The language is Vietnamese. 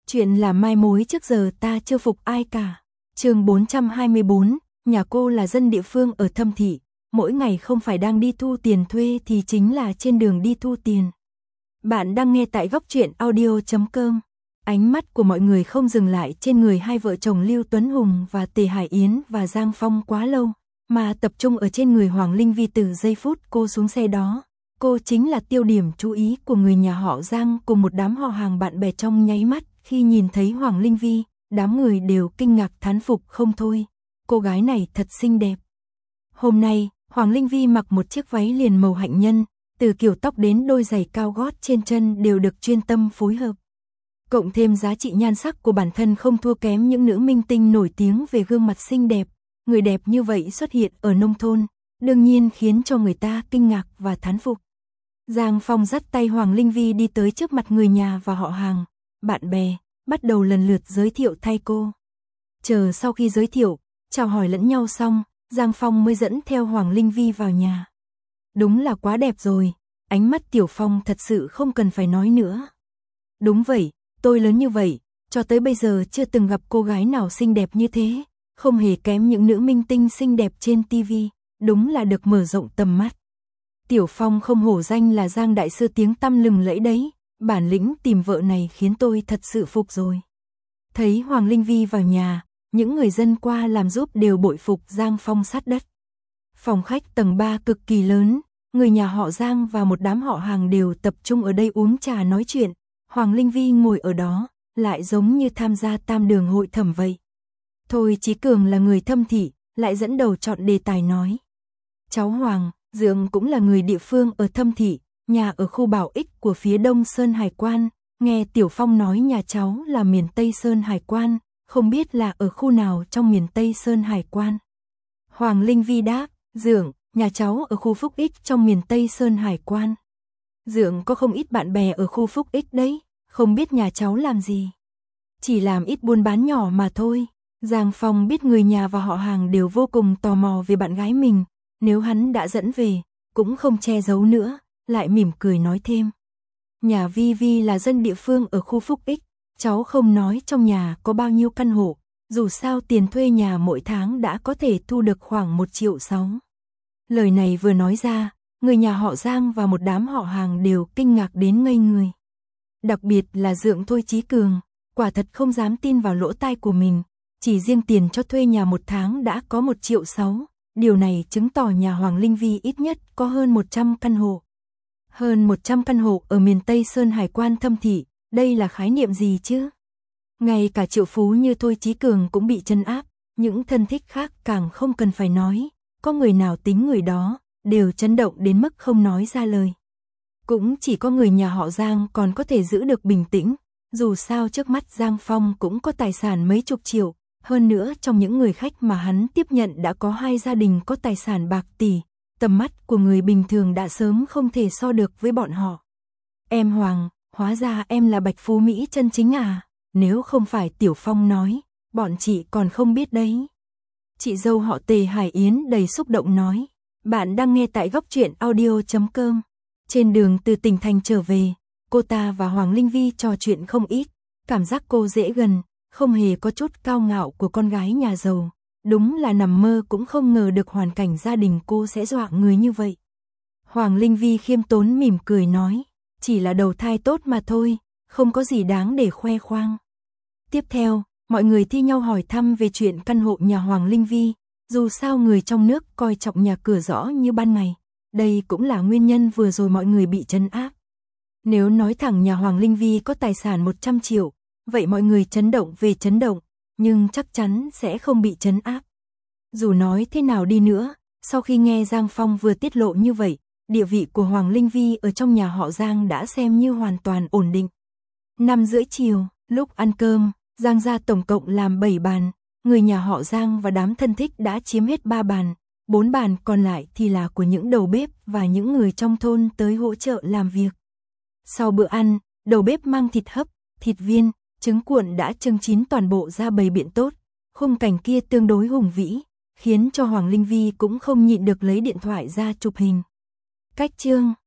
Chuyện là mai mối trước giờ ta chưa phục ai cả. Chương 424, nhà cô là dân địa phương ở Thâm Thị, mỗi ngày không phải đang đi thu tiền thuê thì chính là trên đường đi thu tiền. Bạn đang nghe tại góc truyện audio.com. Ánh mắt của mọi người không dừng lại trên người hai vợ chồng Lưu Tuấn Hùng và Tề Hải Yến và Giang Phong quá lâu, mà tập trung ở trên người Hoàng Linh Vi từ giây phút cô xuống xe đó. Cô chính là tiêu điểm chú ý của người nhà họ Giang cùng một đám họ hàng bạn bè. Trong nháy mắt khi nhìn thấy Hoàng Linh Vi, đám người đều kinh ngạc thán phục không thôi. Cô gái này thật xinh đẹp. Hôm nay, Hoàng Linh Vi mặc một chiếc váy liền màu hạnh nhân, từ kiểu tóc đến đôi giày cao gót trên chân đều được chuyên tâm phối hợp. Cộng thêm giá trị nhan sắc của bản thân không thua kém những nữ minh tinh nổi tiếng về gương mặt xinh đẹp. Người đẹp như vậy xuất hiện ở nông thôn, đương nhiên khiến cho người ta kinh ngạc và thán phục. Giang Phong dắt tay Hoàng Linh Vi đi tới trước mặt người nhà và họ hàng, bạn bè, bắt đầu lần lượt giới thiệu thay cô. Chờ sau khi giới thiệu, chào hỏi lẫn nhau xong, Giang Phong mới dẫn theo Hoàng Linh Vi vào nhà. Đúng là quá đẹp rồi, ánh mắt Tiểu Phong thật sự không cần phải nói nữa. Đúng vậy, tôi lớn như vậy, cho tới bây giờ chưa từng gặp cô gái nào xinh đẹp như thế, không hề kém những nữ minh tinh xinh đẹp trên TV, đúng là được mở rộng tầm mắt. Tiểu Phong không hổ danh là Giang đại sư tiếng tăm lừng lẫy đấy, bản lĩnh tìm vợ này khiến tôi thật sự phục rồi. Thấy Hoàng Linh Vi vào nhà, những người dân qua làm giúp đều bội phục Giang Phong sát đất. Phòng khách tầng 3 cực kỳ lớn, người nhà họ Giang và một đám họ hàng đều tập trung ở đây uống trà nói chuyện. Hoàng Linh Vi ngồi ở đó, lại giống như tham gia tam đường hội thẩm vậy. Thôi Chí Cường là người Thâm Thị, lại dẫn đầu chọn đề tài nói. Cháu Hoàng, Dượng cũng là người địa phương ở Thâm Thị, nhà ở khu Bảo Ích của phía Đông Sơn Hải Quan. Nghe Tiểu Phong nói nhà cháu là miền Tây Sơn Hải Quan, không biết là ở khu nào trong miền Tây Sơn Hải Quan. Hoàng Linh Vi đáp, Dượng, nhà cháu ở khu Phúc Ích trong miền Tây Sơn Hải Quan. Dượng có không ít bạn bè ở khu Phúc Ích đấy, không biết nhà cháu làm gì. Chỉ làm ít buôn bán nhỏ mà thôi. Giang Phong biết người nhà và họ hàng đều vô cùng tò mò về bạn gái mình, nếu hắn đã dẫn về, cũng không che giấu nữa, lại mỉm cười nói thêm. Nhà Vi Vi là dân địa phương ở khu Phúc Ích, cháu không nói trong nhà có bao nhiêu căn hộ, dù sao tiền thuê nhà mỗi tháng đã có thể thu được khoảng 1,6 triệu. Lời này vừa nói ra, người nhà họ Giang và một đám họ hàng đều kinh ngạc đến ngây người. Đặc biệt là Dượng Thôi Chí Cường, quả thật không dám tin vào lỗ tai của mình, chỉ riêng tiền cho thuê nhà một tháng đã có 1,6 triệu, điều này chứng tỏ nhà Hoàng Linh Vi ít nhất có hơn 100 căn hộ. Hơn 100 căn hộ ở miền Tây Sơn Hải Quan Thâm Thị, đây là khái niệm gì chứ? Ngay cả triệu phú như Thôi Chí Cường cũng bị trấn áp, những thân thích khác càng không cần phải nói, có người nào tính người đó, đều chấn động đến mức không nói ra lời. Cũng chỉ có người nhà họ Giang còn có thể giữ được bình tĩnh, dù sao trước mắt Giang Phong cũng có tài sản mấy chục triệu, hơn nữa trong những người khách mà hắn tiếp nhận đã có 2 gia đình có tài sản bạc tỷ, tầm mắt của người bình thường đã sớm không thể so được với bọn họ. Em Hoàng, hóa ra em là Bạch Phú Mỹ chân chính à, nếu không phải Tiểu Phong nói, bọn chị còn không biết đấy. Chị dâu họ Tề Hải Yến đầy xúc động nói, bạn đang nghe tại góc truyện audio.com. Trên đường từ tỉnh thành trở về, cô ta và Hoàng Linh Vi trò chuyện không ít, cảm giác cô dễ gần, không hề có chút cao ngạo của con gái nhà giàu. Đúng là nằm mơ cũng không ngờ được hoàn cảnh gia đình cô sẽ dọa người như vậy. Hoàng Linh Vi khiêm tốn mỉm cười nói, chỉ là đầu thai tốt mà thôi, không có gì đáng để khoe khoang. Tiếp theo, mọi người thi nhau hỏi thăm về chuyện căn hộ nhà Hoàng Linh Vi, dù sao người trong nước coi trọng nhà cửa rõ như ban ngày. Đây cũng là nguyên nhân vừa rồi mọi người bị trấn áp. Nếu nói thẳng nhà Hoàng Linh Vi có tài sản 100 triệu, vậy mọi người chấn động về chấn động, nhưng chắc chắn sẽ không bị trấn áp. Dù nói thế nào đi nữa, sau khi nghe Giang Phong vừa tiết lộ như vậy, địa vị của Hoàng Linh Vi ở trong nhà họ Giang đã xem như hoàn toàn ổn định. 5:30 chiều, lúc ăn cơm, Giang gia tổng cộng làm 7 bàn, người nhà họ Giang và đám thân thích đã chiếm hết 3 bàn, 4 bàn còn lại thì là của những đầu bếp và những người trong thôn tới hỗ trợ làm việc. Sau bữa ăn, đầu bếp mang thịt hấp, thịt viên, trứng cuộn đã chưng chín toàn bộ ra bày biện tốt, khung cảnh kia tương đối hùng vĩ, khiến cho Hoàng Linh Vi cũng không nhịn được lấy điện thoại ra chụp hình. Cách chương